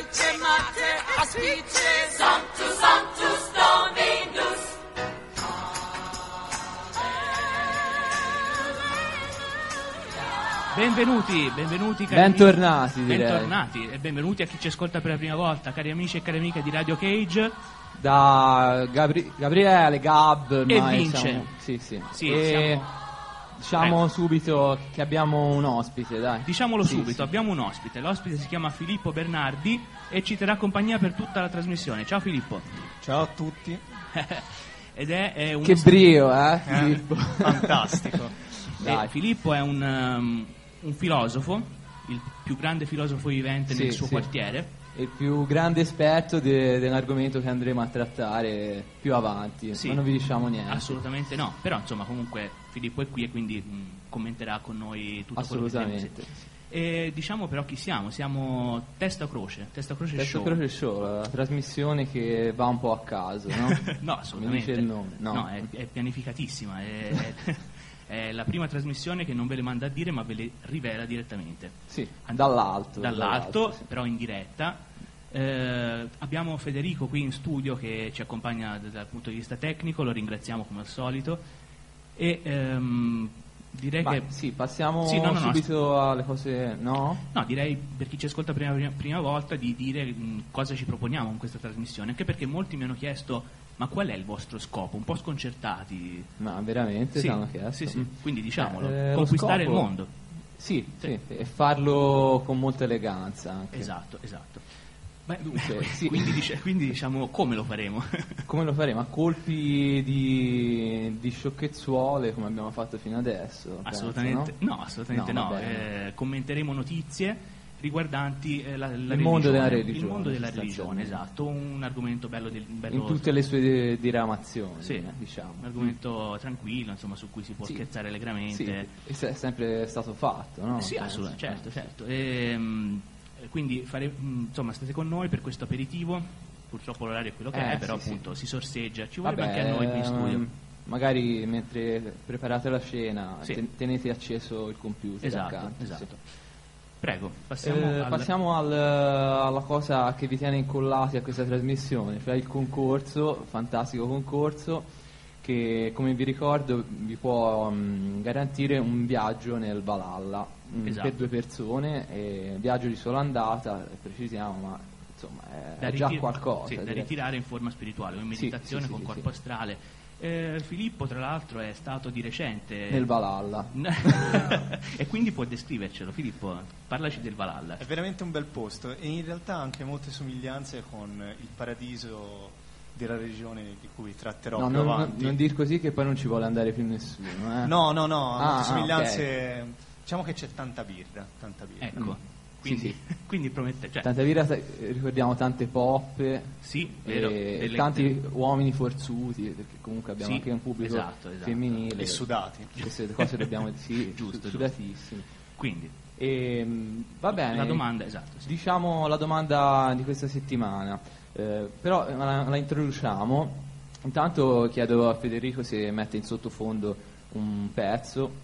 aspice, mater, aspice, sanctus, sanctus Dominus. Benvenuti cari bentornati, amici, direi. bentornati e benvenuti a chi ci ascolta per la prima volta, cari amici e cari amiche di Radio Cage. Da Gabriele, Gab E ma Vince. Sì, Sì, diciamo subito che abbiamo un ospite, dai. Diciamolo Sì, subito, sì. abbiamo un ospite. L'ospite si chiama Filippo Bernardi e ci terrà compagnia per tutta la trasmissione. Ciao Filippo. Ciao a tutti. Ed è un Che brio, Filippo. Fantastico. Dai. Filippo è un filosofo, il più grande filosofo vivente nel suo quartiere. Il più grande esperto dell'argomento che andremo a trattare più avanti, Sì. ma non vi diciamo niente. Assolutamente no, però insomma comunque Filippo è qui e quindi commenterà con noi tutto quello che Assolutamente. diremo, sì. E diciamo però chi siamo? Siamo Testa Croce Testo Show. Croce Show, la trasmissione che va un po' a caso, no? No, assolutamente. Come dice il nome. No. È pianificatissima, è la prima trasmissione che non ve le manda a dire ma ve le rivela direttamente. Sì, dall'alto, sì. Però in diretta. Abbiamo Federico qui in studio che ci accompagna dal punto di vista tecnico, lo ringraziamo come al solito e direi che sì, passiamo Sì, no, subito alle cose, no? No, direi per chi ci ascolta prima volta di dire cosa ci proponiamo con questa trasmissione, anche perché molti mi hanno chiesto ma qual è il vostro scopo? Un po' sconcertati. Ma veramente Sì, ti hanno chiesto? sì, quindi diciamolo, lo conquistare scopo- il mondo. Sì, e farlo con molta eleganza anche. Esatto. Beh, Dunque, sì. quindi diciamo come lo faremo? Come lo faremo? A colpi di sciocchezzuole come abbiamo fatto fino adesso? Assolutamente penso, no, assolutamente No, no. vabbè. Commenteremo notizie riguardanti la Il mondo della religione, il mondo della religione, sostanzialmente. esatto, un argomento bello In tutte le sue diramazioni, sì, diciamo. un argomento tranquillo, insomma, su cui si può Sì. scherzare allegramente. Sì, è sempre stato fatto, no? Sì, Penso. assolutamente, certo. Quindi insomma, state con noi per questo aperitivo. Purtroppo l'orario è quello che è, però sì, appunto si sorseggia. Ci Vabbè, vuole anche a noi qui in studio. Magari mentre preparate la cena Sì. tenete acceso il computer Esatto, accanto, esatto. sì. Prego, passiamo Passiamo alla cosa che vi tiene incollati a questa trasmissione, cioè il concorso, fantastico concorso che, come vi ricordo, vi può garantire un viaggio nel Valhalla Esatto. per 2 persone, viaggio di sola andata, precisiamo, ma insomma è già qualcosa. Sì, da direi. ritirare in forma spirituale, in meditazione sì, con sì, corpo sì. astrale. Filippo tra l'altro è stato di recente Nel Valhalla. e quindi può descrivercelo. Filippo, parlaci del Valhalla. È veramente un bel posto e in realtà ha anche molte somiglianze con il paradiso della religione di cui tratterò No, più non avanti. dir così che poi non ci vuole andare più nessuno. No, molte somiglianze. ok. Diciamo che c'è tanta birra. Ecco. Sì, Quindi, quindi promette, cioè, Tanta birra, ricordiamo tante poppe, sì, vero, tanti uomini forzuti, perché comunque abbiamo Sì, anche un pubblico esatto. femminile. E sudati. Queste cose dobbiamo Giusto. sudatissimi. Quindi Va bene. la domanda, esatto, sì. Diciamo la domanda di questa settimana, però la introduciamo. Intanto chiedo a Federico se mette in sottofondo un pezzo.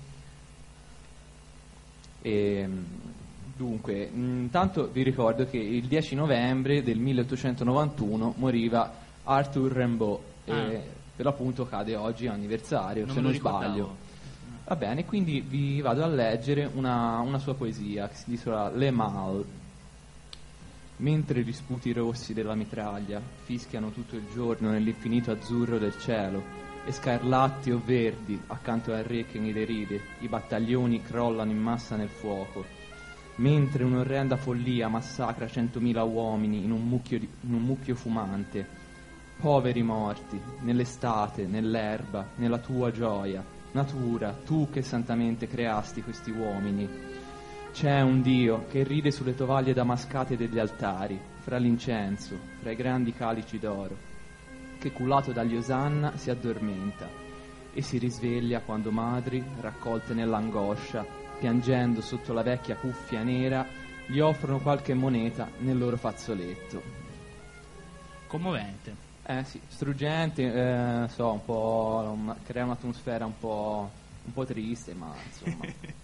Dunque, intanto vi ricordo che il 10 novembre del 1891 moriva Arthur Rimbaud, per l'appunto cade oggi anniversario, se me lo non ricordavo. sbaglio. Va bene, quindi vi vado a leggere una sua poesia che si intitola Le Mal. Mentre gli sputi rossi della mitraglia fischiano tutto il giorno nell'infinito azzurro del cielo, e scarlatti o verdi accanto al re che mi deride, i battaglioni crollano in massa nel fuoco. Mentre un'orrenda follia massacra 100.000 uomini in un mucchio fumante, poveri morti, nell'estate, nell'erba, nella tua gioia, natura, tu che santamente creasti questi uomini. C'è un Dio che ride sulle tovaglie damascate degli altari, fra l'incenso, fra i grandi calici d'oro, che cullato dagli osanna si addormenta e si risveglia quando madri, raccolte nell'angoscia, piangendo sotto la vecchia cuffia nera, gli offrono qualche moneta nel loro fazzoletto. Commovente. Sì, struggente, un po' crea un'atmosfera un po' triste, ma insomma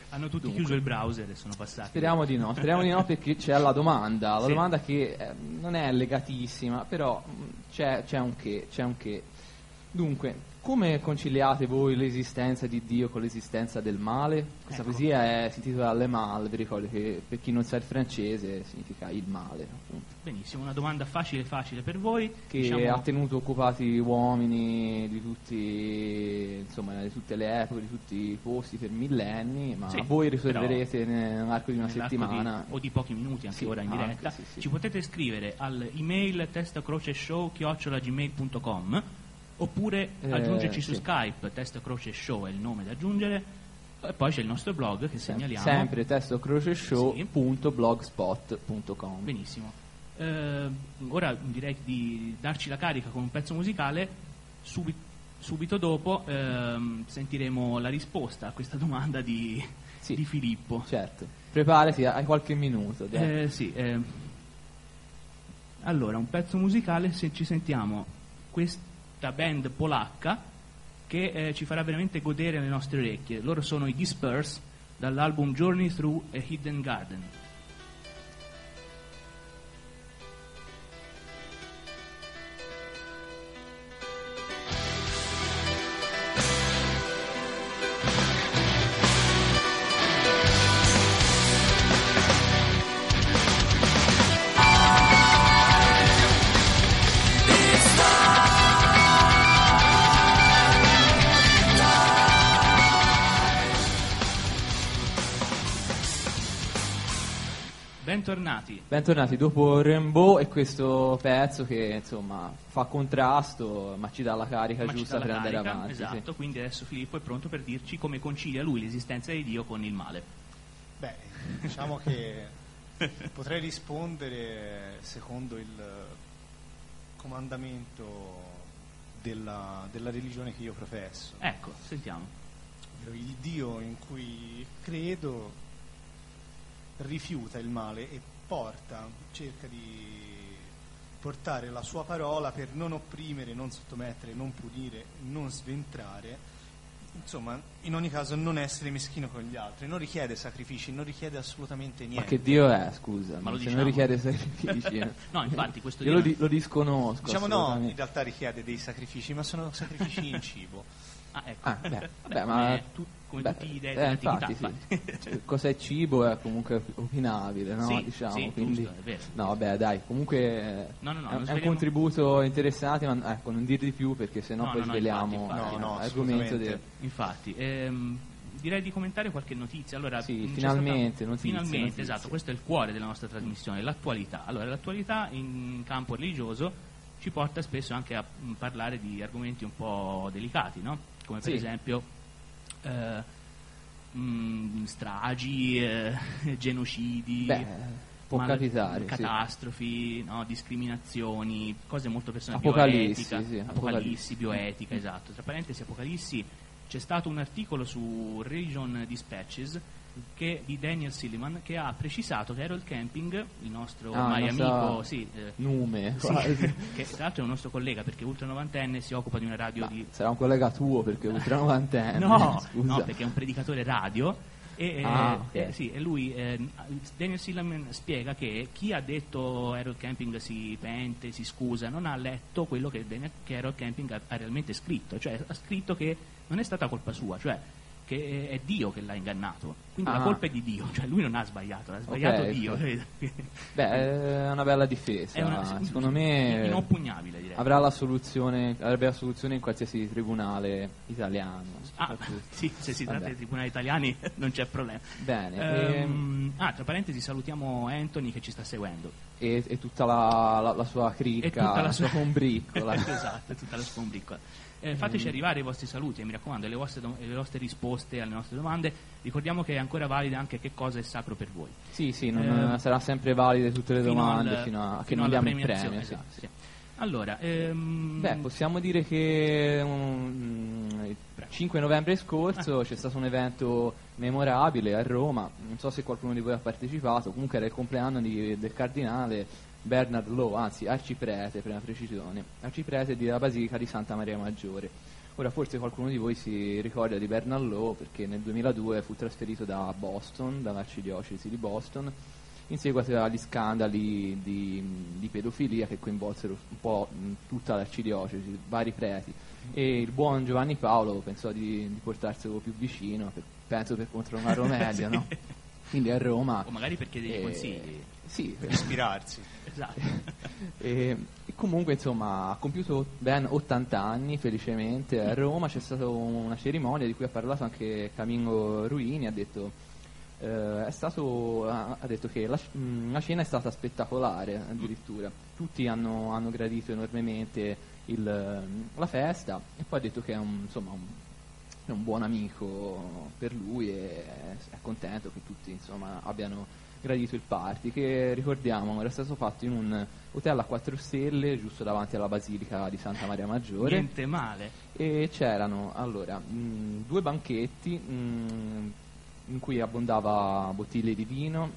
Hanno tutti Dunque, chiuso il browser e sono passati. Speriamo di no perché c'è la domanda Sì. domanda che non è legatissima, però c'è un che. Dunque, come conciliate voi l'esistenza di Dio con l'esistenza del male? Questa Ecco. poesia si intitola Le Mal, vi ricordo che per chi non sa il francese significa il male, appunto. Benissimo, una domanda facile per voi. Che Diciamo- ha tenuto occupati uomini di tutte le epoche, di tutti i posti per millenni, ma Sì, voi risolverete però nell'arco di una nell'arco settimana. o di pochi minuti, anche Sì, ora in anche, diretta. sì. Ci potete scrivere all'email testacroceshow@gmail.com oppure aggiungerci su sì. Skype. Testacroceshow è il nome da aggiungere, e poi c'è il nostro blog che segnaliamo. Sempre testacroceshow.blogspot.com. Benissimo. Ora direi di darci la carica con un pezzo musicale. Subito dopo sentiremo la risposta a questa domanda di Filippo. Certo, preparati, hai qualche minuto. dai. Allora, un pezzo musicale, se ci sentiamo questa band polacca che ci farà veramente godere le nostre orecchie. Loro sono i Disperse, dall'album Journey Through a Hidden Garden. Bentornati. Dopo Rainbow e questo pezzo che insomma fa contrasto ma ci dà la carica Ma ci giusta dà la per andare carica, avanti. esatto, quindi adesso Filippo è pronto per dirci come concilia lui l'esistenza di Dio con il male. Beh, diciamo che potrei rispondere secondo il comandamento della religione che io professo. Ecco, sentiamo. Il Dio in cui credo rifiuta il male e cerca di portare la sua parola per non opprimere, non sottomettere, non punire, non sventrare, insomma, in ogni caso non essere meschino con gli altri. Non richiede sacrifici, non richiede assolutamente niente. Ma che Dio è, scusa? Ma lo se diciamo. non richiede sacrifici. No, infatti questo Io Dio lo disconosco. Diciamo no, in assolutamente. realtà richiede dei sacrifici, ma sono sacrifici in cibo. ecco. Vabbè, Vabbè, ma come tutti gli dei dell'antichità. infatti, sì. Cioè, cos'è cibo è comunque opinabile, no? Sì, diciamo, sì, quindi giusto, è vero. no, vabbè, dai, comunque No, non è un sveliamo- contributo interessante, ma ecco, non dir di più perché sennò No, poi no, sveliamo infatti. No, l'argomento assolutamente. Infatti, direi di commentare qualche notizia. Allora, Sì, c'è finalmente, stata- notizie, finalmente, notizie. esatto, questo è il cuore della nostra trasmissione, l'attualità. Allora, l'attualità in campo religioso ci porta spesso anche a parlare di argomenti un po' delicati, no? Come per Sì. esempio stragi, genocidi, Beh, può capitare, sì. catastrofi, no? Discriminazioni, cose molto personali, Apocalissi, bioetica, sì, apocalissi, bioetica, esatto. Tra parentesi, apocalissi, c'è stato un articolo su Religion Dispatches di Daniel Silliman che ha precisato che Harold Camping, il nostro ormai il nostro amico, sì, nume, sì, quasi. che tra l'altro è un nostro collega perché ultra novantenne, si occupa di una radio Ma di... sarà un collega tuo perché ultra novantenne. No, scusa. no, perché è un predicatore radio e, ok. sì, e lui, Daniel Silliman spiega che chi ha detto Harold Camping si pente, si scusa, non ha letto quello che Harold Camping ha realmente scritto, cioè ha scritto che non è stata colpa sua, cioè che è Dio che l'ha ingannato, quindi la colpa è di Dio, cioè lui non ha sbagliato, ha sbagliato Ok, Dio. sì. Beh, è una bella difesa, È secondo me inoppugnabile, direi. avrebbe la soluzione in qualsiasi tribunale italiano. Sì, se si tratta Vabbè. di tribunali italiani non c'è problema. Bene, Tra parentesi salutiamo Anthony che ci sta seguendo. e tutta la sua cricca, E tutta la sua combriccola. Esatto, tutta la sua combriccola. Fateci arrivare i vostri saluti e mi raccomando le vostre risposte alle nostre domande. Ricordiamo che è ancora valida anche che cosa è sacro per voi. Sì, sarà sempre valide tutte le domande fino a che non alla diamo il premiazione, premio. Sì, esatto, sì. sì. Allora, Beh, possiamo dire che il 5 novembre scorso c'è stato un evento memorabile a Roma, non so se qualcuno di voi ha partecipato, comunque era il compleanno del cardinale Bernard Law, anzi arciprete per la precisione, arciprete della Basilica di Santa Maria Maggiore. Ora forse qualcuno di voi si ricorda di Bernard Law perché nel 2002 fu trasferito da Boston, dall'arcidiocesi di Boston, in seguito agli scandali di pedofilia che coinvolsero un po' tutta l'arcidiocesi, vari preti, e il buon Giovanni Paolo pensò di portarselo più vicino, penso per controllare meglio, no? Quindi a Roma. O magari per chiedere consigli. Sì, Per ispirarsi. Esatto. e comunque insomma ha compiuto ben 80 anni felicemente a Roma. C'è stata una cerimonia di cui ha parlato anche Camillo Ruini, ha detto che la cena è stata spettacolare addirittura, tutti hanno gradito enormemente la festa, e poi ha detto che è è un buon amico per lui e è contento che tutti insomma abbiano gradito il party, che ricordiamo era stato fatto in un hotel a 4 stelle giusto davanti alla Basilica di Santa Maria Maggiore. Niente male. E c'erano allora 2 banchetti in cui abbondava bottiglie di vino,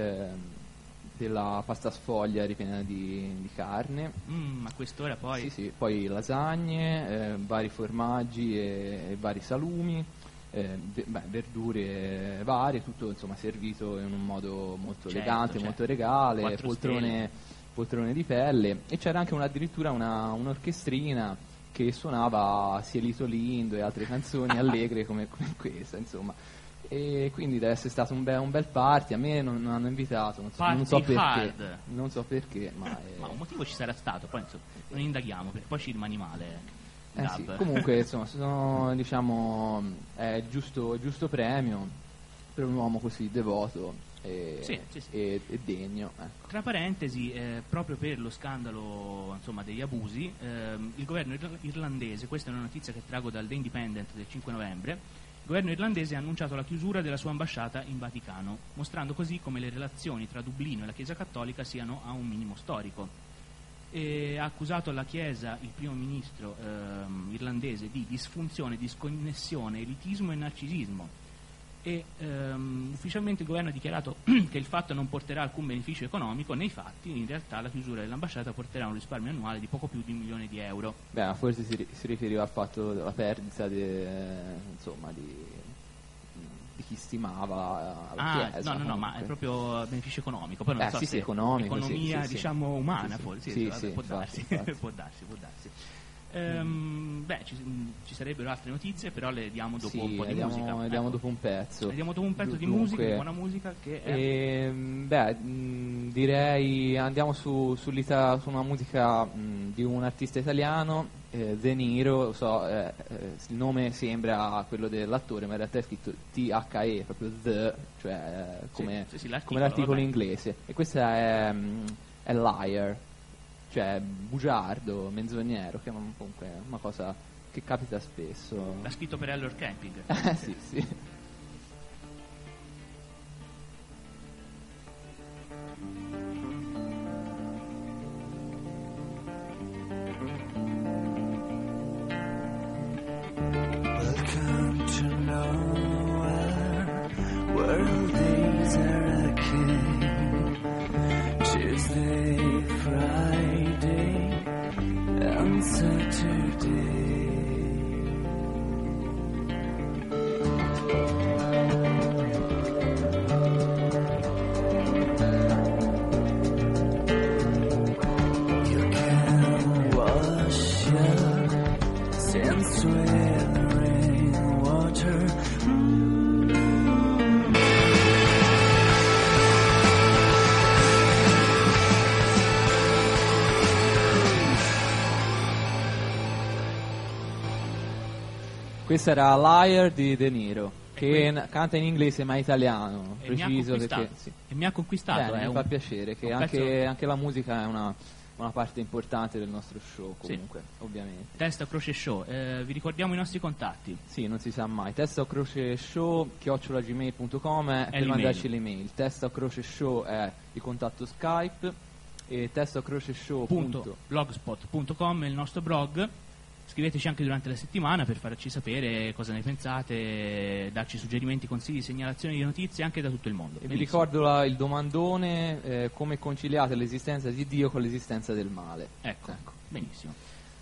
della pasta sfoglia ripiena di carne. A quest'ora poi. Sì, poi lasagne, vari formaggi e vari salumi, verdure varie, tutto insomma servito in un modo molto elegante, molto regale, poltrone di pelle, e c'era anche addirittura un'orchestrina che suonava Cielito Lindo e altre canzoni allegre come questa, insomma. E quindi deve essere stato un bel party. A me non hanno invitato, non so perché, ma un motivo ci sarà stato, poi insomma, non indaghiamo perché poi ci rimani male. Sì, comunque insomma sono è giusto premio per un uomo così devoto e degno, ecco. Tra parentesi, proprio per lo scandalo insomma degli abusi, il governo irlandese, questa è una notizia che trago dal The Independent del 5 novembre, il governo irlandese ha annunciato la chiusura della sua ambasciata in Vaticano, mostrando così come le relazioni tra Dublino e la Chiesa Cattolica siano a un minimo storico. E ha accusato la Chiesa, il primo ministro irlandese, di disfunzione, disconnessione, elitismo e narcisismo. E ufficialmente il governo ha dichiarato che il fatto non porterà alcun beneficio economico. Nei fatti, in realtà, la chiusura dell'ambasciata porterà un risparmio annuale di poco più di €1 milione. Beh, forse si riferiva al fatto della perdita di chi stimava la Chiesa. No, ma è proprio beneficio economico. Poi non so se economico, economia, sì. diciamo, umana, forse. Sì, Può darsi. infatti. Può darsi. Ci sarebbero altre notizie, però le diamo dopo un po' di musica. Vediamo dopo un pezzo. Vediamo dopo un pezzo di musica, di buona musica che è... direi andiamo su una musica di un artista italiano, De Niro. Il nome sembra quello dell'attore, ma in realtà è scritto THE, proprio The, cioè come l'articolo inglese. E questa è Liar, cioè bugiardo, menzognero, che è comunque una cosa che capita spesso. L'ha scritto per Allor Camping. Sì. Welcome to nowhere, world days are a king. Tuesday, Friday, and Saturday. You can wash your sins with rainwater. Questa era Liar di De Niro, che canta in inglese ma italiano, preciso perché sì. E mi ha conquistato. Mi fa piacere che anche la musica è una parte importante del nostro show, comunque, ovviamente. Testa Croce Show, vi ricordiamo i nostri contatti. Sì, non si sa mai. Testa Croce Show @gmail.com è per mandarci l'email. Testa Croce Show è il contatto Skype, e testacroceshow.blogspot.com è il nostro blog. Scriveteci anche durante la settimana per farci sapere cosa ne pensate, darci suggerimenti, consigli, segnalazioni di notizie anche da tutto il mondo. E vi ricordo il domandone, come conciliate l'esistenza di Dio con l'esistenza del male. Ecco. Benissimo.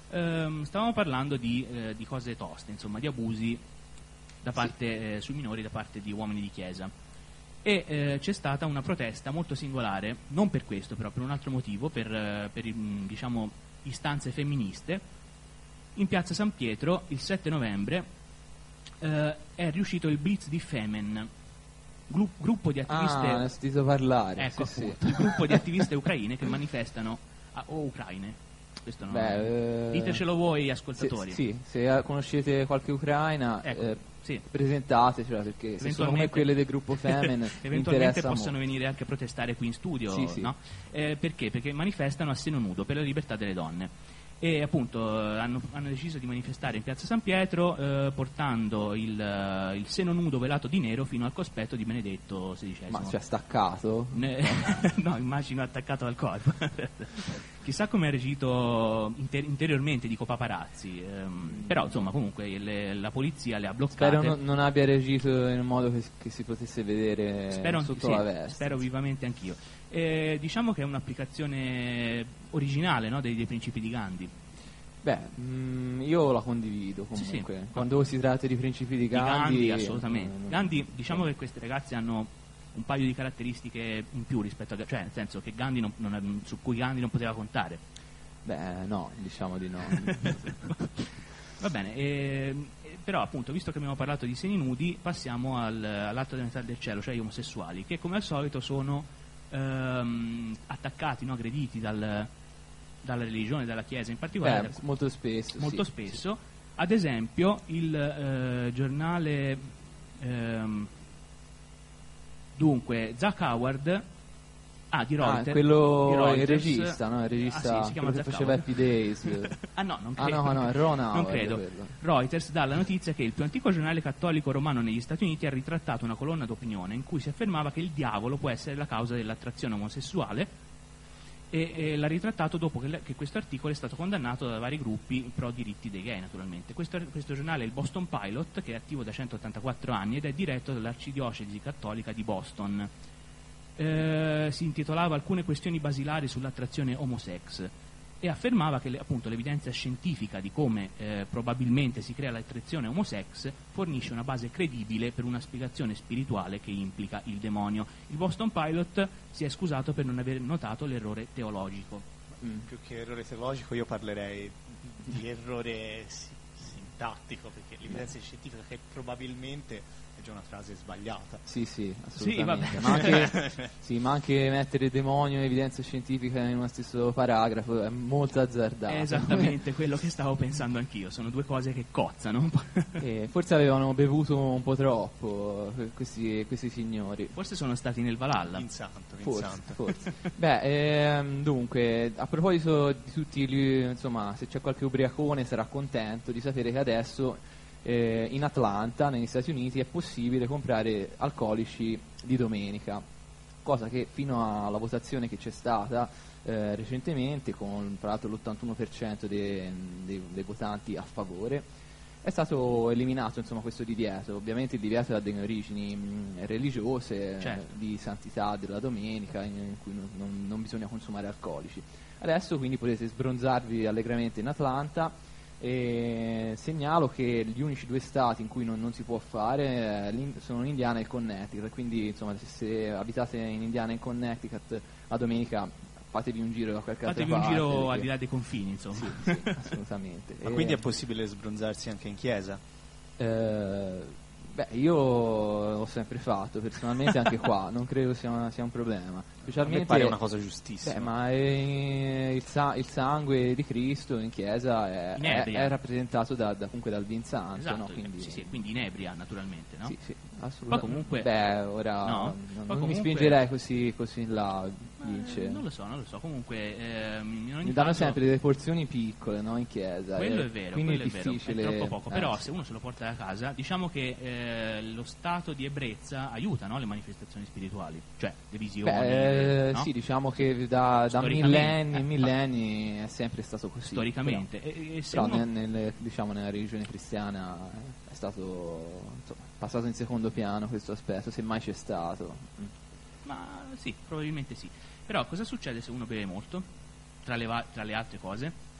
Stavamo parlando di cose toste, insomma, di abusi da parte, sui minori da parte di uomini di chiesa. E c'è stata una protesta molto singolare, non per questo però, per un altro motivo, per diciamo, istanze femministe. In piazza San Pietro il 7 novembre è riuscito il Blitz di Femen, gruppo di attiviste. Ne ho sentito parlare. Ecco, sì, appunto, il gruppo di attiviste ucraine che manifestano o ucraine. Questo non ditecelo voi ascoltatori. Se conoscete qualche ucraina, ecco, sì. presentatecela, perché se sono come quelle del gruppo Femen eventualmente possono molto. venire anche a protestare qui in studio, sì. no? Perché? Perché manifestano a seno nudo per la libertà delle donne. E appunto hanno deciso di manifestare in piazza San Pietro portando il seno nudo velato di nero fino al cospetto di Benedetto XVI. Ma c'è staccato? No, immagino attaccato al corpo. Chissà come ha reagito interiormente, dico paparazzi, però insomma comunque la polizia le ha bloccate. Spero non abbia reagito in un modo che si potesse vedere sotto la veste. Spero vivamente anch'io. Diciamo che è un'applicazione originale, no, dei principi di Gandhi. Io la condivido comunque. Sì. Quando si tratta di principi di Gandhi, assolutamente. Gandhi, diciamo che queste ragazze hanno un paio di caratteristiche in più rispetto a, cioè nel senso che Gandhi su cui Gandhi non poteva contare. No, diciamo di no. Va bene, però appunto, visto che abbiamo parlato di seni nudi, passiamo all'altra metà del cielo, cioè gli omosessuali, che come al solito sono attaccati, no, aggrediti dalla religione, dalla Chiesa in particolare. Molto spesso. Sì. Ad esempio il giornale dunque Zach Howard di Reuters, quello di Reuters, il regista, no? Il regista si chiama quello che Zach faceva Howard. Happy Days. Non credo. No, è Ron Howard, non credo. quello. Reuters dà la notizia che il più antico giornale cattolico romano negli Stati Uniti ha ritrattato una colonna d'opinione in cui si affermava che il diavolo può essere la causa dell'attrazione omosessuale, e l'ha ritrattato dopo che questo articolo è stato condannato da vari gruppi pro diritti dei gay, naturalmente. Questo giornale è il Boston Pilot, che è attivo da 184 anni ed è diretto dall'arcidiocesi cattolica di Boston. Si intitolava Alcune questioni basilari sull'attrazione homosex e affermava che appunto l'evidenza scientifica di come probabilmente si crea l'attrazione homosex fornisce una base credibile per una spiegazione spirituale che implica il demonio. Il Boston Pilot si è scusato per non aver notato l'errore teologico. Più che errore teologico io parlerei di errore sintattico, perché l'evidenza scientifica che probabilmente è già una frase sbagliata. Sì, assolutamente. Sì, ma anche mettere demonio e evidenza scientifica in uno stesso paragrafo è molto azzardato. È esattamente quello che stavo pensando anch'io, sono due cose che cozzano. Forse avevano bevuto un po' troppo questi signori. Forse sono stati nel Valhalla. Vinsanto. Forse. Dunque, a proposito di tutti insomma, se c'è qualche ubriacone sarà contento di sapere che adesso in Atlanta, negli Stati Uniti, è possibile comprare alcolici di domenica, cosa che fino alla votazione che c'è stata recentemente, con tra l'altro l'81% dei votanti a favore, è stato eliminato, insomma, questo divieto. Ovviamente il divieto ha delle origini religiose, certo, di santità della domenica, in cui non bisogna consumare alcolici. Adesso quindi potete sbronzarvi allegramente in Atlanta. E segnalo che gli unici due stati in cui non si può fare sono l'Indiana e il Connecticut, quindi insomma se abitate in Indiana e in Connecticut la domenica fatevi un giro da qualche altra parte. Fatevi un giro perché... al di là dei confini, insomma. Sì, assolutamente. Ma quindi è possibile sbronzarsi anche in chiesa? Io l'ho sempre fatto personalmente, anche qua non credo sia un problema. Specialmente, a me pare una cosa giustissima. Ma il sangue di Cristo in chiesa è rappresentato comunque dal vin santo, esatto, no? Quindi inebria naturalmente, no? Sì, assolutamente. Ma comunque non mi spingerei così in là, Vince. Non lo so, comunque in ogni mi danno caso, sempre delle porzioni piccole, no, in chiesa. Quello è vero, quindi quello è difficile. È troppo poco, però se uno se lo porta da casa, diciamo che lo stato di ebbrezza aiuta, no, le manifestazioni spirituali, cioè le visioni. No? Sì, diciamo che da millenni è sempre stato così. Storicamente. Però nella religione cristiana è stato passato in secondo piano questo aspetto, se mai c'è stato. Ma sì, probabilmente sì. Però cosa succede se uno beve molto? Tra le altre cose?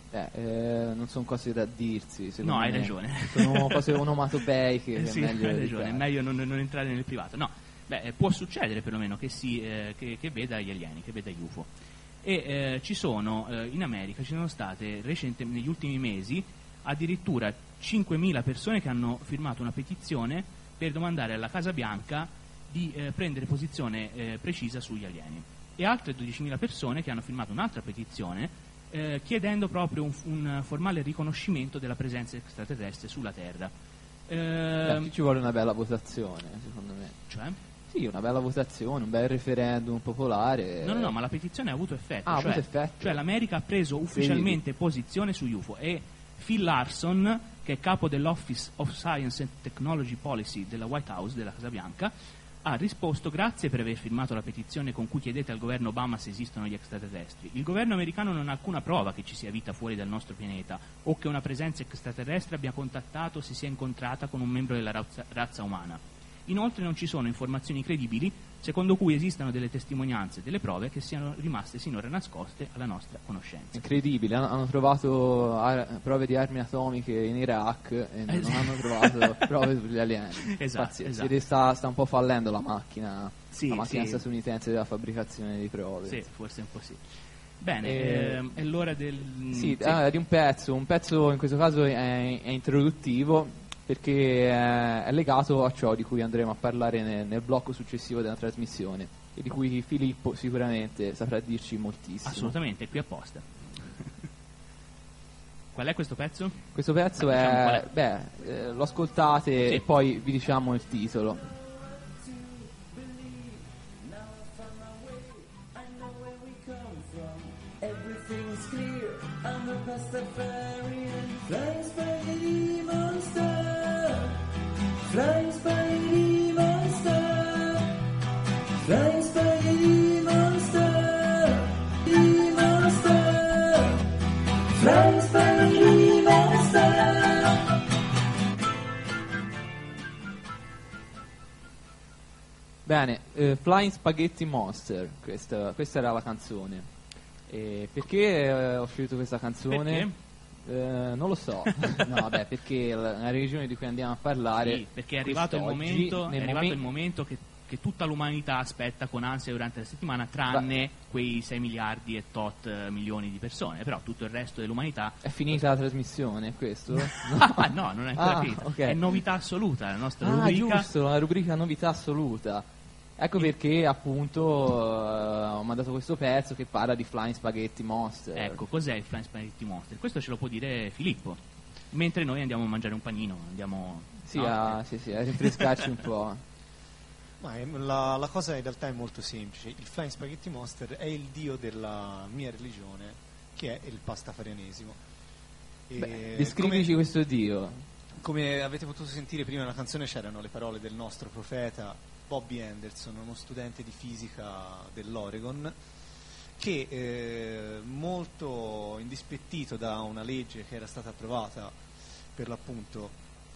Non sono cose da dirsi, secondo No, me. hai ragione. Sono cose onomatopeiche. Sì, che è meglio hai ragione, è evitare. meglio non entrare nel privato. No, può succedere perlomeno che che veda gli alieni, che veda gli UFO. E ci sono, in America ci sono state negli ultimi mesi addirittura 5.000 persone che hanno firmato una petizione per domandare alla Casa Bianca di prendere posizione precisa sugli alieni, e altre 12.000 persone che hanno firmato un'altra petizione chiedendo proprio un formale riconoscimento della presenza extraterrestre sulla Terra. Qui ci vuole una bella votazione, secondo me. Cioè? Sì, una bella votazione, un bel referendum popolare. No, ma la petizione ha avuto effetto. Ha avuto effetto. Cioè l'America ha preso ufficialmente posizione su UFO, e Phil Larson, che è capo dell'Office of Science and Technology Policy della White House, della Casa Bianca, ha risposto: grazie per aver firmato la petizione con cui chiedete al governo Obama se esistono gli extraterrestri. Il governo americano non ha alcuna prova che ci sia vita fuori dal nostro pianeta o che una presenza extraterrestre abbia contattato o si sia incontrata con un membro della razza umana. Inoltre non ci sono informazioni credibili secondo cui esistano delle testimonianze, delle prove che siano rimaste sinora nascoste alla nostra conoscenza. Incredibile, hanno trovato prove di armi atomiche in Iraq e non hanno trovato prove sugli alieni. Esatto. Sta un po' fallendo la macchina, Sì, statunitense della fabbricazione di prove. Sì, forse è un po' sì. Bene, è l'ora del... Sì, di un pezzo in questo caso è introduttivo, perché è legato a ciò di cui andremo a parlare nel blocco successivo della trasmissione, e di cui Filippo sicuramente saprà dirci moltissimo. Assolutamente, è qui apposta. Qual è questo pezzo? Questo pezzo lo ascoltate e poi vi diciamo il titolo. Everything's clear, I'm a Pastafarian. Flying spaghetti monster, flying spaghetti monster, flying spaghetti monster, flying spaghetti monster. Bene, Flying Spaghetti Monster, questa era la canzone. Perché ho scelto questa canzone? Perché? Non lo so. No, vabbè, perché la religione di cui andiamo a parlare, Sì, perché è arrivato il momento che tutta l'umanità aspetta con ansia durante la settimana, tranne quei 6 miliardi e tot milioni di persone, però tutto il resto dell'umanità... È finita la trasmissione, questo? No, non è ancora finita. Okay. È novità assoluta, la nostra rubrica. Giusto, la rubrica novità assoluta. Ecco perché appunto ho mandato questo pezzo che parla di Flying Spaghetti Monster. Ecco, cos'è il Flying Spaghetti Monster? Questo ce lo può dire Filippo, mentre noi andiamo a mangiare un panino, a rinfrescarci un po'. Ma la cosa in realtà è molto semplice. Il Flying Spaghetti Monster è il dio della mia religione, che è il pastafarianesimo. Descrivici questo dio. Come avete potuto sentire prima nella canzone, c'erano le parole del nostro profeta Bobby Anderson, uno studente di fisica dell'Oregon, che molto indispettito da una legge che era stata approvata per l'appunto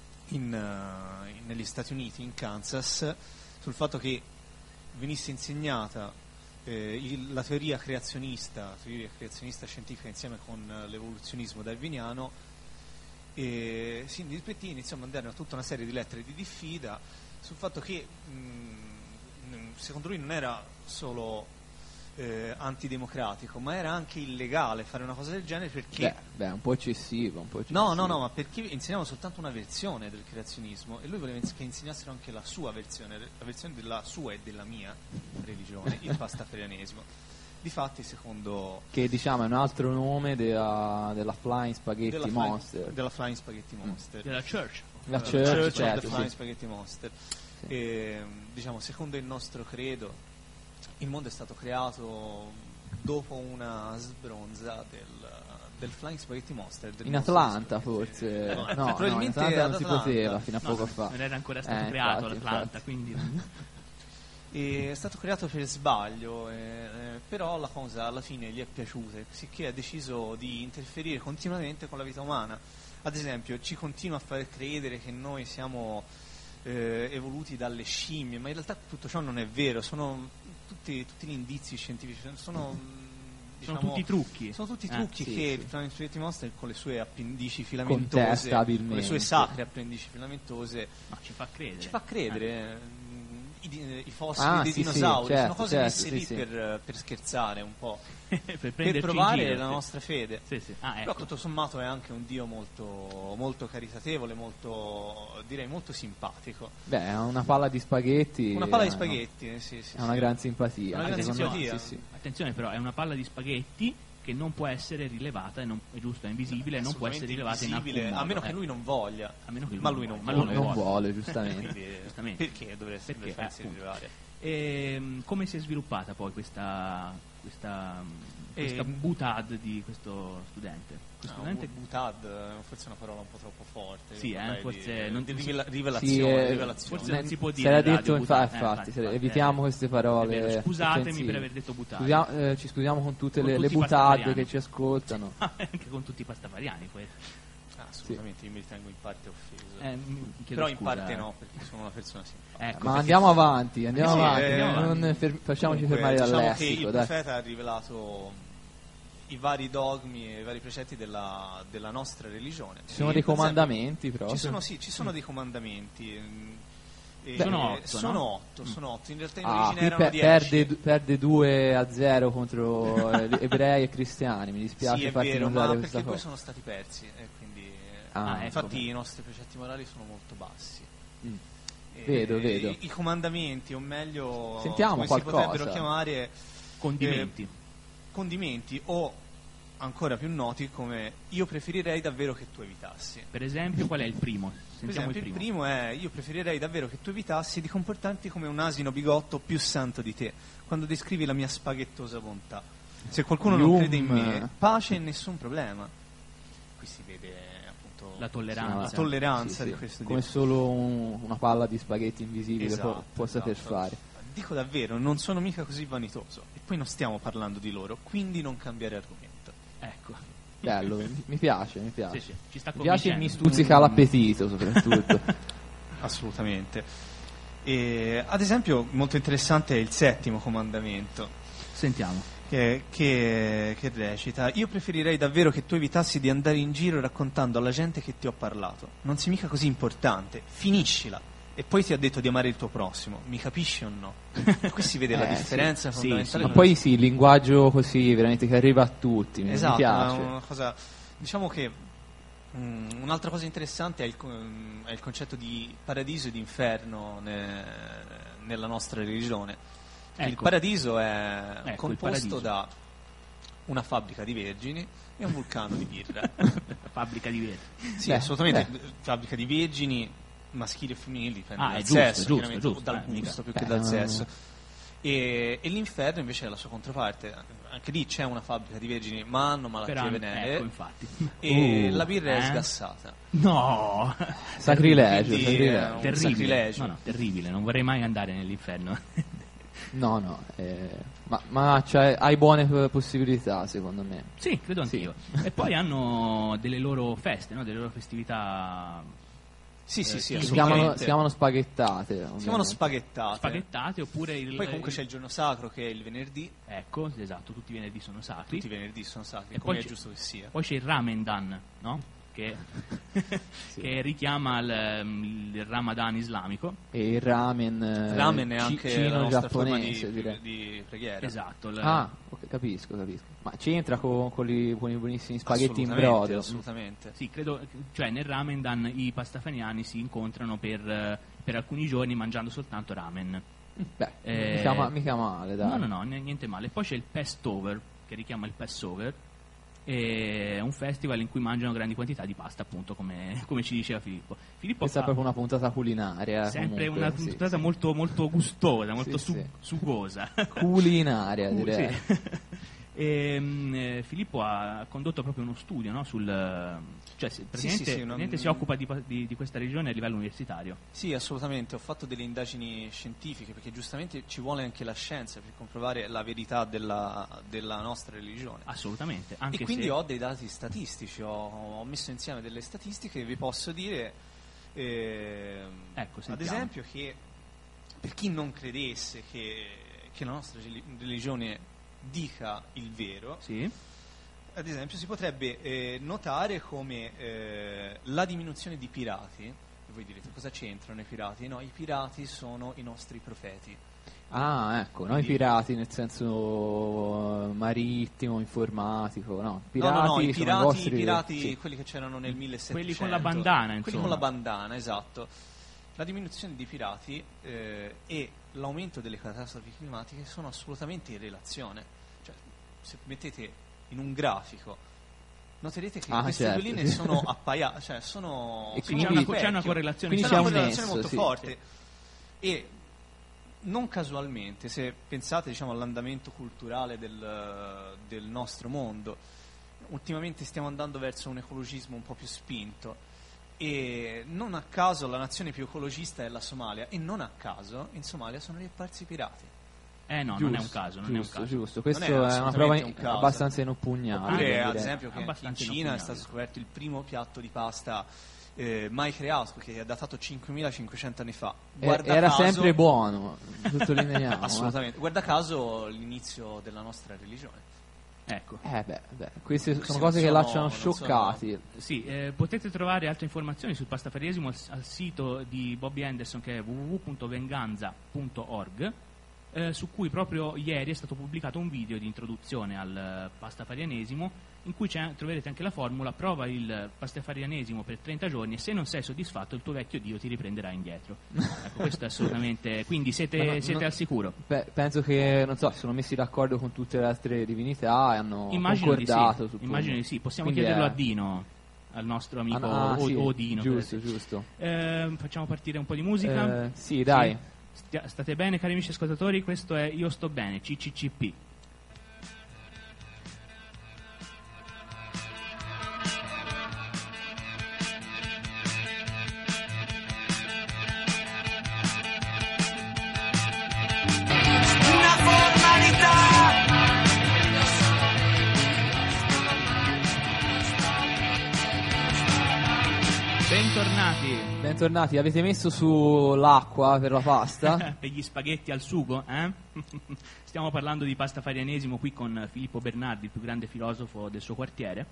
negli Stati Uniti, in Kansas, sul fatto che venisse insegnata la teoria creazionista scientifica insieme con l'evoluzionismo darwiniano, e si indispettì, iniziò a mandare tutta una serie di lettere di diffida sul fatto che secondo lui non era solo antidemocratico, ma era anche illegale fare una cosa del genere, perché un po' eccessivo. No, ma perché insegnavano soltanto una versione del creazionismo e lui voleva che insegnassero anche la sua versione, la versione della sua e della mia religione, il pastafarianesimo. Difatti, secondo... Che diciamo è un altro nome della Flying Spaghetti Monster. Della Flying Spaghetti Monster. Della Church. La Church, of the Flying Spaghetti Monster. Sì. E, diciamo, secondo il nostro credo, il mondo è stato creato dopo una sbronza del Flying Spaghetti Monster. In Atlanta forse? No, probabilmente in Atlanta non si poteva fino a poco fa. Non era ancora stato creato l'Atlanta, quindi... È stato creato per sbaglio, però la cosa alla fine gli è piaciuta, sicché ha deciso di interferire continuamente con la vita umana. Ad esempio, ci continua a far credere che noi siamo evoluti dalle scimmie, ma in realtà tutto ciò non è vero, sono tutti gli indizi scientifici sono Sono tutti trucchi. Sono tutti trucchi sì, che sì. il Planet Spaghetti Monster con le sue appendici Contesta filamentose, con abilmente. le sue sacre appendici filamentose, Ma ci fa credere. ci fa credere. I fossili Ah, dei sì, sì, dinosauri certo, sono cose certo, messe sì, lì sì. per scherzare un po', per per prenderci in provare giro, la sì. nostra fede. Sì, sì. Ah, Però ecco. tutto sommato è anche un dio molto, molto caritatevole, direi molto simpatico. Beh, è una palla di spaghetti. Una palla di no? spaghetti, sì, sì, È una sì. gran simpatia. Una gran secondo me, simpatia. sì, sì. Attenzione però, è una palla di spaghetti che non può essere rilevata, è giusto, è invisibile, non può essere rilevata in alcun invisibile, modo. a meno che lui non voglia. A meno che Ma lui lui non ma vuole. Non vuole, giustamente. Quindi, Giustamente. perché dovreste Perché, farsi appunto. rilevare? Come si è sviluppata poi questa butad di questo studente? Questo studente Butad, forse è una parola un po' troppo forte. Sì, io vorrei forse di- non di si- rivelazione, Sì, rivelazione. forse non si può dire Se l'ha in radio, detto, butad, infatti, infatti, evitiamo queste parole. è vero, scusatemi offensive. per aver detto butad. Ci scusiamo con tutte Con le tutti i butade pastafariani. che ci ascoltano. Anche con tutti i pastafariani poi. Assolutamente, io mi ritengo in parte offeso. Mi chiedo Però in scusa, parte no, perché sono una persona simpatica. Ecco, Ma andiamo avanti, Sì, andiamo avanti. Non facciamoci Comunque, fermare dal diciamo che lessico. il Dai. profeta ha rivelato i vari dogmi e i vari precetti della nostra religione. Ci sono E, dei per esempio, comandamenti proprio. ci sono dei comandamenti. E- Sono 8, sono no? 8, sono 8. In realtà in Ah, origine qui erano 10. perde 2-0 contro gli ebrei e cristiani. Mi dispiace Sì, è farti vero, notare ma questa perché poi cosa. sono stati persi e quindi Ah, ecco. infatti i nostri precetti morali sono molto bassi. Mm. E Vedo. I comandamenti, o meglio, Sentiamo come qualcosa. si potrebbero chiamare condimenti. condimenti, o ancora più noti come io preferirei davvero che tu evitassi. Per esempio, qual è il primo? Per Sentiamo esempio, il primo è io preferirei davvero che tu evitassi di comportarti come un asino bigotto più santo di te, quando descrivi la mia spaghettosa bontà. Se qualcuno non Yum. crede in me, pace e nessun problema. Qui si vede appunto La tolleranza. la tolleranza Sì, di sì. questo come Dio. solo una palla di spaghetti invisibile Esatto, può saper esatto. fare. Dico davvero, non sono mica così vanitoso. E poi non stiamo parlando di loro, quindi non cambiare argomento. Ecco. Bello, mi piace, mi piace. Sì, sì, ci sta Mi piace e mi convincendo. stuzzica l'appetito soprattutto. Assolutamente. E, ad esempio, molto interessante è il settimo comandamento, Sentiamo. che recita: io preferirei davvero che tu evitassi di andare in giro raccontando alla gente che ti ho parlato. Non sei mica così importante, finiscila. E poi ti ha detto di amare il tuo prossimo, mi capisci o no? Qui si vede la differenza sì, fondamentale. sì. Ma poi sì, il linguaggio così veramente che arriva a tutti, mi Esatto, piace. è una cosa, diciamo che un'altra cosa interessante è il concetto di paradiso e di inferno nella nostra religione. Il Ecco. paradiso è Ecco, il composto paradiso. da una fabbrica di vergini e un vulcano di birra. Fabbrica di vetro. Sì, Beh, assolutamente, fabbrica di vergini maschili e femminili, dipende Ah, dal è giusto, sesso, giusto, chiaramente, o giusto, dal mica. gusto più che Beh, dal no. sesso. E l'inferno invece è la sua controparte. Anche lì c'è una fabbrica di vergini, ma hanno malattie Per anni- venere. ecco, infatti. E la birra è eh? sgassata. No! Sacrilegio, Quindi, sacrilegio. un Terribile. sacrilegio. No, terribile, non vorrei mai andare nell'inferno. No, ma hai buone possibilità secondo me. Sì, credo Sì. anch'io. E poi hanno delle loro feste, no? Delle loro festività Sì, sì, sì, si Si chiamano, assolutamente. si chiamano spaghettate. Si chiamano ovviamente. spaghettate. spaghettate oppure il... Poi comunque c'è il giorno sacro che è il venerdì. Ecco, esatto, tutti i venerdì sono sacri. Tutti i venerdì sono sacri, E come poi è c'è- giusto che sia. Poi c'è il Ramendan, no? Che, che richiama il Ramadan islamico. E il ramen, Ramen è anche la nostra forma giapponese, direi. di preghiera. Esatto. Ah, ok, capisco. Ma c'entra con i buonissimi spaghetti in Assolutamente, brodo. assolutamente. Sì, credo, cioè nel Ramendan i pastafariani si incontrano per alcuni giorni mangiando soltanto ramen. Beh, mica male, dai. No, niente male. Poi c'è il Passover, che richiama il Passover, è un festival in cui mangiano grandi quantità di pasta, appunto, come ci diceva Filippo. Filippo Questa è fa proprio una puntata culinaria. sempre comunque, una sì, puntata sì. molto, molto gustosa, molto Sì, sì. sugosa. Culinaria, direi. Sì. Filippo ha condotto proprio uno studio, no, cioè praticamente si occupa di questa regione a livello universitario. Sì, assolutamente. Ho fatto delle indagini scientifiche perché giustamente ci vuole anche la scienza per comprovare la verità della nostra religione. Assolutamente. Anche E quindi se ho dei dati statistici, ho messo insieme delle statistiche e vi posso dire, Ecco, ad sentiamo. esempio, che per chi non credesse che la nostra religione dica il vero, Sì. ad esempio si potrebbe notare come la diminuzione di pirati, e voi direte cosa c'entrano i pirati? No, i pirati sono i nostri profeti. Ah, ecco, noi pirati nel senso marittimo, informatico, no? Pirati no, i sono pirati, i vostri... i pirati sì. quelli che c'erano nel 1700. Quelli con la bandana, Quelli insomma. con la bandana, esatto. La diminuzione di pirati e l'aumento delle catastrofi climatiche sono assolutamente in relazione. Cioè, se mettete in un grafico, noterete che queste certo. due linee sono appaiate, cioè sono... E sono quindi- al c'è una specchio. correlazione, quindi C'è una c'è un correlazione nesso, molto sì. forte. E non casualmente, se pensate diciamo, all'andamento culturale del nostro mondo, ultimamente stiamo andando verso un ecologismo un po' più spinto e non a caso la nazione più ecologista è la Somalia e non a caso in Somalia sono riapparsi i pirati. No, non è un caso, non è un caso. Giusto. Questo Non è è una prova assolutamente un caso. abbastanza inoppugnata. Oppure ad direi. esempio che in Abbastanza Cina è inoppugnabile. stato scoperto il primo piatto di pasta mai creato, che è datato 5500 anni fa. Guarda Era caso- sempre buono, sottolineiamo. Assolutamente. Guarda caso l'inizio della nostra religione. Ecco. Queste sono Sì, cose che non lasciano sono- scioccati. Sì, potete trovare altre informazioni sul pastafarianesimo al sito di Bobby Anderson, che è www.venganza.org, su cui proprio ieri è stato pubblicato un video di introduzione al pastafarianesimo, in cui troverete anche la formula: prova il pastafarianesimo per 30 giorni e se non sei soddisfatto il tuo vecchio Dio ti riprenderà indietro. Ecco, questo è assolutamente... Quindi siete al sicuro. Penso che, non so, si sono messi d'accordo con tutte le altre divinità e hanno Immagino di concordato. sì, suppongo. immagino di sì. Possiamo Quindi chiederlo è- a Dino, al nostro amico sì, Odino. giusto. Facciamo partire un po' di musica. Sì, dai. State bene, cari amici ascoltatori? Questo è Io sto bene, CCCP. Una formalità. Bentornati, avete messo sull'acqua per la pasta? Per gli spaghetti al sugo, eh? Stiamo parlando di pastafarianesimo qui con Filippo Bernardi, il più grande filosofo del suo quartiere.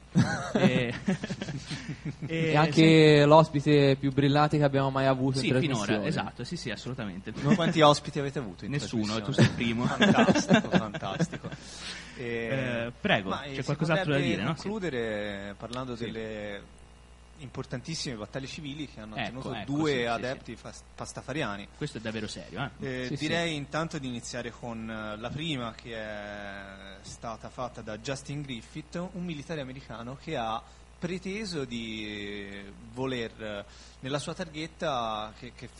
E anche l'ospite più brillante che abbiamo mai avuto sì, in finora, trasmissione. esatto, sì, assolutamente. Quanti ospiti avete avuto in Nessuno, trasmissione? tu sei il primo. Fantastico. Prego, Ma, c'è si qualcos'altro da potrebbe dire, no? concludere parlando Sì. delle importantissime battaglie civili che hanno Ecco, ottenuto ecco, due sì, sì, adepti pastafariani. Questo è davvero serio, eh? Sì, Direi intanto di iniziare con la prima, che è stata fatta da Justin Griffith, un militare americano che ha preteso di voler nella sua targhetta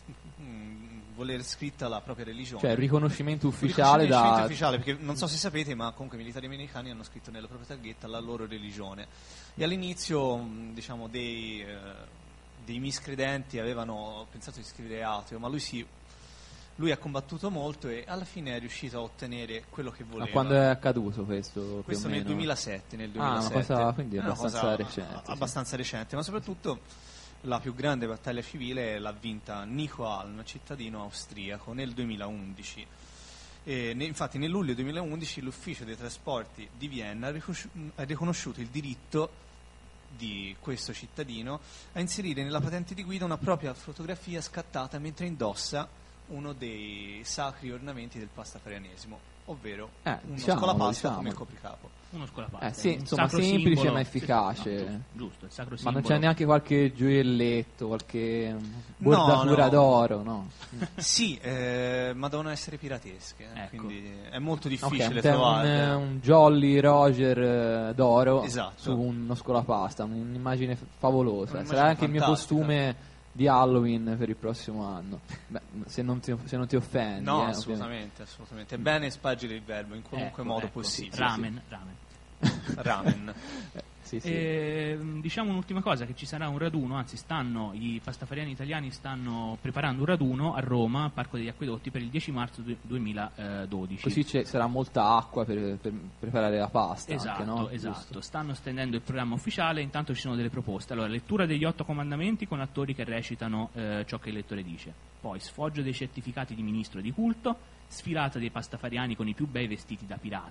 voler scritta la propria religione. Cioè, il riconoscimento Un ufficiale riconoscimento da... ufficiale, perché non so se sapete, ma comunque i militari americani hanno scritto nella propria targhetta la loro religione. E all'inizio, diciamo, dei miscredenti avevano pensato di scrivere ateo, ma lui ha combattuto molto e alla fine è riuscito a ottenere quello che voleva. Ma quando è accaduto questo? Questo più o nel meno? 2007. una cosa quindi È una abbastanza cosa recente, sì. abbastanza recente, ma soprattutto la più grande battaglia civile l'ha vinta Nico Alm, cittadino austriaco, nel 2011. Infatti nel luglio 2011 l'ufficio dei trasporti di Vienna ha riconosciuto il diritto di questo cittadino a inserire nella patente di guida una propria fotografia scattata mentre indossa uno dei sacri ornamenti del pastafarianesimo, ovvero uno diciamolo, scolapasta diciamolo. come copricapo. Uno scolapasta. Sì, un insomma, sacro semplice simbolo. ma efficace. Sì, no, giusto, il sacro Ma simbolo. non c'è neanche qualche gioielletto, qualche bordatura no. d'oro, no? Sì, ma devono essere piratesche, Ecco. quindi è molto Ok, difficile trovarle. un Jolly Roger d'oro Esatto. su uno scolapasta, un'immagine favolosa. Un'immagine Sarà anche il mio fantastica. costume di Halloween per il prossimo anno. Beh, se non ti offendi. No, ovviamente. assolutamente. È bene spargere il verbo in qualunque modo Ecco, possibile. Ramen. Ramen. Sì. Diciamo un'ultima cosa, che ci sarà un raduno, anzi i pastafariani italiani stanno preparando un raduno a Roma, al Parco degli Acquedotti, per il 10 marzo 2012. Così sarà molta acqua per preparare la pasta. Esatto, anche, no? esatto. Giusto. Stanno stendendo il programma ufficiale, intanto ci sono delle proposte. Allora, lettura degli 8 comandamenti con attori che recitano ciò che il lettore dice. Poi sfoggio dei certificati di ministro di culto, sfilata dei pastafariani con i più bei vestiti da pirata,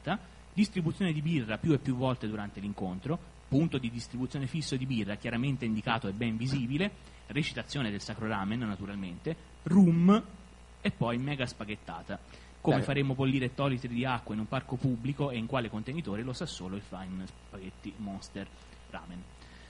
distribuzione di birra più e più volte durante l'incontro, punto di distribuzione fisso di birra chiaramente indicato e ben visibile, recitazione del Sacro Ramen naturalmente, rum e poi mega spaghettata. Come faremo bollire ettolitri di acqua in un parco pubblico e in quale contenitore lo sa solo il Fine Spaghetti Monster Ramen.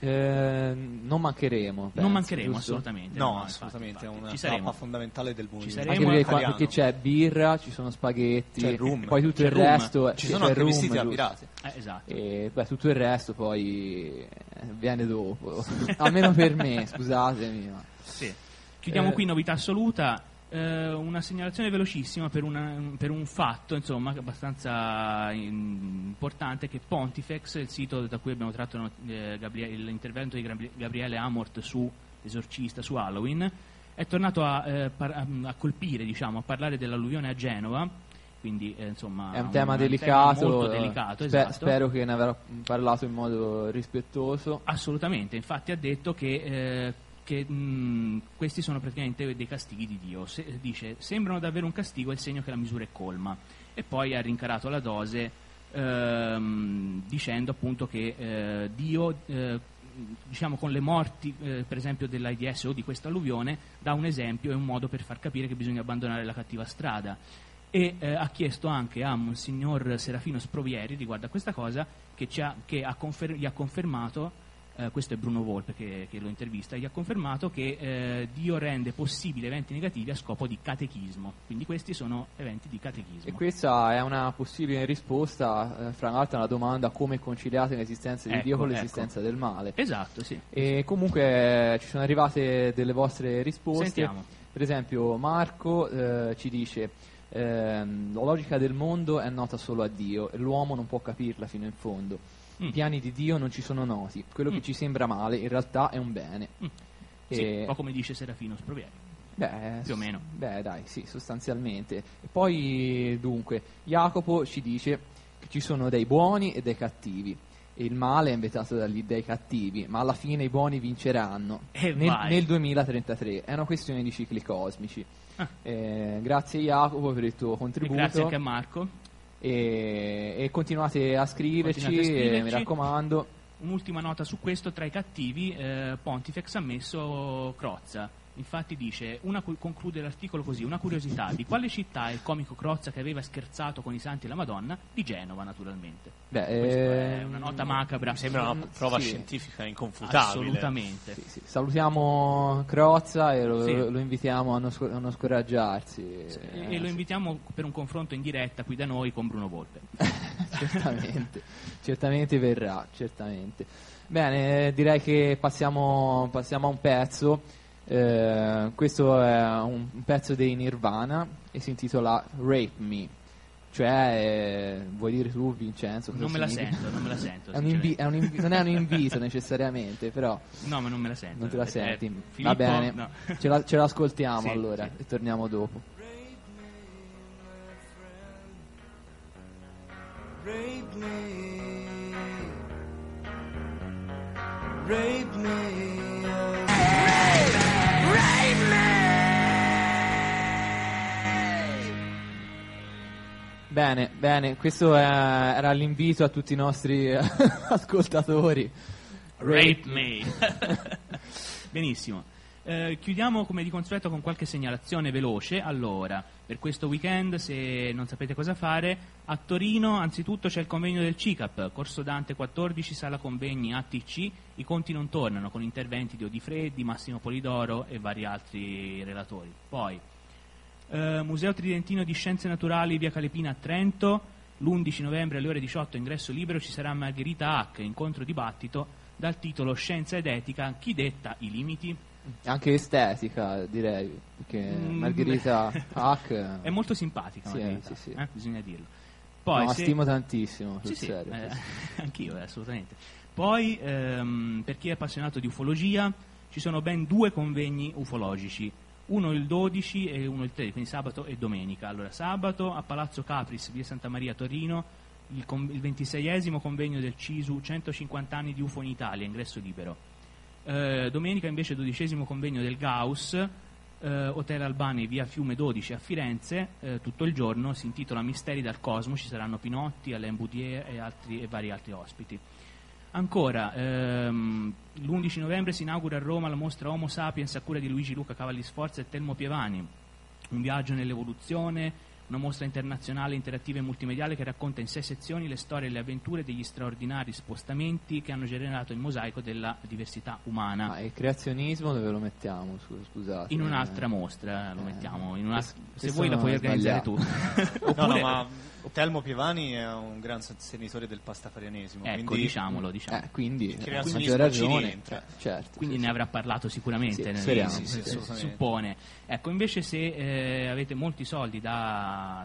Non mancheremo. Penso, Non mancheremo giusto? assolutamente. No, infatti, assolutamente, infatti. è una Ci saremo. tappa fondamentale del movimento. saremo. Anche perché, italiano. perché c'è birra, ci sono spaghetti, C'è il rum. poi tutto C'è il il rum. resto Ci c'è sono il anche rum, vestiti da giusto. pirati. Esatto. E beh, tutto il resto poi viene dopo. Almeno per me, scusatemi. Ma. Sì. Chiudiamo qui novità assoluta. Una segnalazione velocissima per un fatto insomma abbastanza importante, che Pontifex, il sito da cui abbiamo tratto l'intervento di Gabriele Amort su Esorcista, su Halloween, è tornato a colpire, diciamo, a parlare dell'alluvione a Genova, quindi insomma È un tema tema delicato, molto delicato, esatto. Spero che ne avrà parlato in modo rispettoso. Assolutamente, infatti ha detto che questi sono praticamente dei castighi di Dio. Dice, sembrano davvero un castigo, è il segno che la misura è colma. E poi ha rincarato la dose dicendo appunto che Dio, diciamo, con le morti per esempio dell'AIDS o di questa alluvione, dà un esempio e un modo per far capire che bisogna abbandonare la cattiva strada. E ha chiesto anche a Monsignor Serafino Sprovieri riguardo a questa cosa, che gli ha confermato, questo è Bruno Volpe che lo intervista, gli ha confermato che Dio rende possibili eventi negativi a scopo di catechismo, quindi questi sono eventi di catechismo. E questa è una possibile risposta, fra l'altro, alla domanda: come conciliate l'esistenza di Dio con l'esistenza del male? Esatto, sì. E comunque ci sono arrivate delle vostre risposte. Sentiamo. Per esempio Marco ci dice: la logica del mondo è nota solo a Dio e l'uomo non può capirla fino in fondo. I piani di Dio non ci sono noti, quello che ci sembra male in realtà è un bene. Sì, un po' come dice Serafino Sprovieri. Beh, più o meno. Beh, dai, sì, sostanzialmente. E poi, dunque, Jacopo ci dice che ci sono dei buoni e dei cattivi. E il male è inventato dai cattivi, ma alla fine i buoni vinceranno nel 2033. È una questione di cicli cosmici. Grazie Jacopo per il tuo contributo. E grazie anche a Marco. E continuate a scriverci, mi raccomando. Un'ultima nota su questo: tra i cattivi Pontifex ha messo Crozza. Infatti dice, conclude l'articolo così: una curiosità, di quale città è il comico Crozza che aveva scherzato con i santi e la Madonna? Di Genova, naturalmente. Questa è una nota macabra. Mi sembra una prova scientifica inconfutabile. Assolutamente. Sì. Salutiamo Crozza e lo invitiamo a non scoraggiarsi. E lo invitiamo per un confronto in diretta qui da noi con Bruno Volpe. certamente verrà, certamente. Bene, direi che passiamo a un pezzo. Questo è un pezzo dei Nirvana e si intitola Rape Me, cioè vuoi dire tu, Vincenzo? Non me la sento. Non è un invito necessariamente, però no, ma non me la sento. non te la senti. Filippo, Va bene, no. ce l'ascoltiamo. Sì, allora sì. e torniamo dopo. Rape me, rape me, rape me. Bene, questo era l'invito a tutti i nostri ascoltatori. Rape me. Benissimo. Chiudiamo come di consueto con qualche segnalazione veloce. Allora, per questo weekend, se non sapete cosa fare, a Torino anzitutto c'è il convegno del CICAP, Corso Dante 14, sala convegni ATC, i conti non tornano, con interventi di Odifreddi, Massimo Polidoro e vari altri relatori. Poi Museo Tridentino di Scienze Naturali, via Calepina a Trento, l'11 novembre alle ore 18, ingresso libero, ci sarà Margherita Hack, incontro dibattito dal titolo Scienza ed etica, chi detta i limiti? Anche estetica, direi, perché Margherita Hack è molto simpatica, sì. Bisogna dirlo. Poi, no, stimo tantissimo, sul serio. Anch'io, assolutamente. Poi, per chi è appassionato di ufologia, ci sono ben 2 convegni ufologici, uno il 12 e uno il 13, quindi sabato e domenica. Allora, sabato a Palazzo Capris, via Santa Maria, Torino, il 26esimo convegno del CISU, 150 anni di UFO in Italia, ingresso libero. Domenica invece 12esimo convegno del Gauss, Hotel Albani, via Fiume 12 a Firenze, tutto il giorno. Si intitola Misteri dal Cosmo, ci saranno Pinotti, Alain Boudier e vari altri ospiti. Ancora, l'11 novembre si inaugura a Roma la mostra Homo Sapiens a cura di Luigi Luca Cavalli Sforza e Telmo Pievani, un viaggio nell'evoluzione, una mostra internazionale interattiva e multimediale che racconta in 6 sezioni le storie e le avventure degli straordinari spostamenti che hanno generato il mosaico della diversità umana. Ma il creazionismo dove lo mettiamo? Scusate. In un'altra mostra lo mettiamo, se questo vuoi la puoi non è organizzare tu. Oppure, ma Telmo Pievani è un gran sostenitore del pastafarianesimo. ecco, quindi diciamolo. Quindi Il a creazionismo maggior ci ragione, rientra. certo. Quindi sì, ne sì. avrà parlato sicuramente, Sì, nel- speriamo. Sì, assolutamente. suppone. Ecco, invece se avete molti soldi da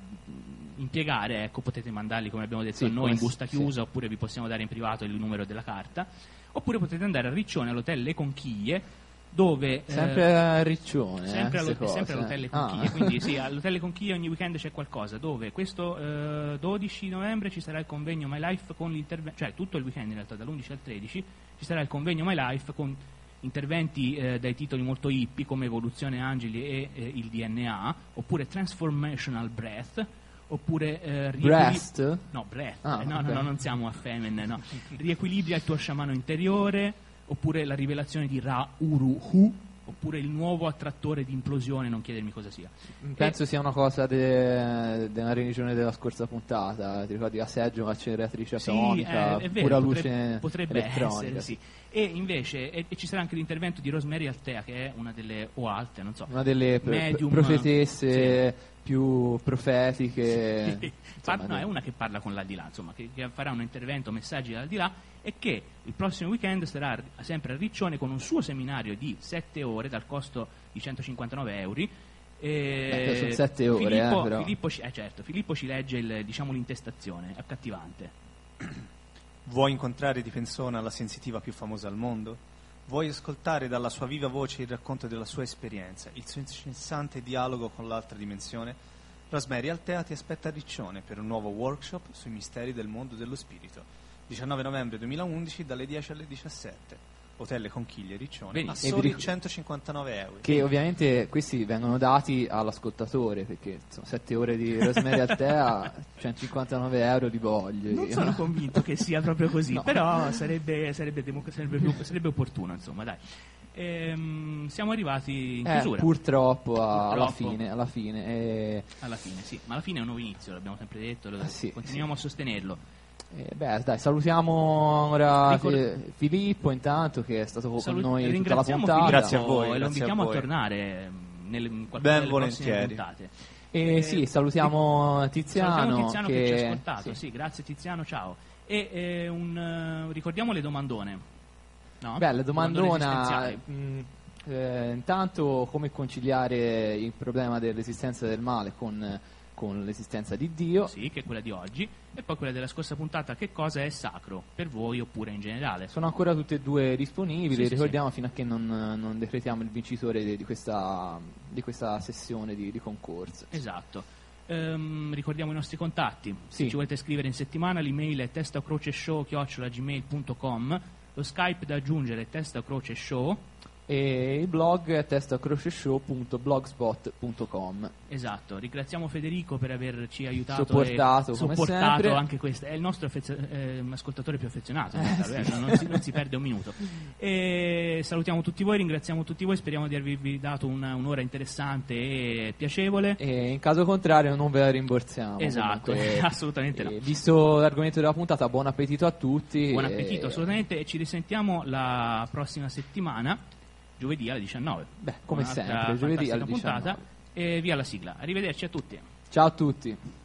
impiegare, ecco, potete mandarli, come abbiamo detto, Sì, a noi come in busta sì. chiusa, oppure vi possiamo dare in privato il numero della carta, oppure potete andare a Riccione all'hotel Le Conchiglie, dove Sempre a Riccione, sempre queste cose. sempre all'hotel Le Conchiglie, Ah. quindi sì, all'hotel Le Conchiglie ogni weekend c'è qualcosa, dove questo 12 novembre ci sarà il convegno My Life con l'intervento, cioè tutto il weekend in realtà, dall'11 al 13 ci sarà il convegno My Life con interventi dai titoli molto hippie come Evoluzione Angeli e il DNA, oppure Transformational Breath, oppure Breast? No, breath. Ah, No, ok. non siamo a femmine, no. Riequilibria il tuo sciamano interiore, oppure la rivelazione di Ra Uru-Hu, oppure il nuovo attrattore di implosione, non chiedermi cosa sia. Penso sia una cosa della religione della scorsa puntata, ti ricordi la seggiola acceleratrice Sì, atomica, è vero, pura luce potrebbe elettronica. essere, sì. E invece e ci sarà anche l'intervento di Rosemary Altea, che è una delle, o alte, non so, Una delle medium, profetesse più profetiche. sì. insomma, No, è una che parla con l'aldilà, insomma, che farà un intervento, messaggi dall'aldilà, e che il prossimo weekend sarà sempre a Riccione con un suo seminario di 7 ore dal costo di 159 euro. Beh, sono 7 ore, però. Filippo ci legge l'intestazione, è accattivante. Vuoi incontrare di persona la sensitiva più famosa al mondo? Vuoi ascoltare dalla sua viva voce il racconto della sua esperienza, il suo incessante dialogo con l'altra dimensione? Rosemary Altea ti aspetta a Riccione per un nuovo workshop sui misteri del mondo dello spirito. 19 novembre 2011 dalle 10 alle 17. Hotel Le Conchiglie Riccione a Benissimo. soli E vi ric- 159 euro. Che ovviamente questi vengono dati all'ascoltatore, perché insomma, 7 ore di Rosemary Altea, 159 euro di voglio. Non io. sono convinto che sia proprio così, No. però sarebbe opportuno, insomma, dai. Siamo arrivati in chiusura. Purtroppo, alla Purtroppo. fine. Alla fine, sì, ma alla fine è un nuovo inizio, l'abbiamo sempre detto, Sì, continuiamo a sostenerlo. Dai, salutiamo ora Ricor- Filippo intanto, che è stato con noi tutta la ringraziamo puntata. Filippo Grazie a voi, e lo grazie invitiamo a a voi. tornare in qualcuna Ben delle prossime volentieri. puntate. E sì, salutiamo Tiziano, Salutiamo Tiziano che ci ha che ascoltato, sì, grazie Tiziano, ciao. E ricordiamo le domandone. No? Bella Domandone domandona. esistenziali. Intanto, come conciliare il problema dell'esistenza del male con l'esistenza di Dio? Sì, che è quella di oggi, e poi quella della scorsa puntata, che cosa è sacro per voi oppure in generale. Sono ancora tutte e due disponibili, Sì, sì, ricordiamo, fino a che non decretiamo il vincitore di questa sessione di concorso. Esatto. Ricordiamo i nostri contatti. Sì. Se ci volete scrivere in settimana, l'email è testacroceshow@gmail.com, lo Skype da aggiungere è testacroceshow. E il blog è testacroceshow.blogspot.com. Esatto, ringraziamo Federico per averci aiutato Sopportato, e come sopportato sempre. anche questo. È il nostro ascoltatore più affezionato, in realtà, sì. non si perde un minuto. E salutiamo tutti voi, ringraziamo tutti voi, speriamo di avervi dato un'ora interessante e piacevole. E in caso contrario non ve la rimborsiamo. Esatto, comunque. assolutamente no. Visto l'argomento della puntata, buon appetito a tutti. Buon appetito, assolutamente, e ci risentiamo la prossima settimana, giovedì alle 19. Beh, come Un'altra sempre, giovedì alle fantastica 19. puntata, e via la sigla. Arrivederci a tutti. Ciao a tutti.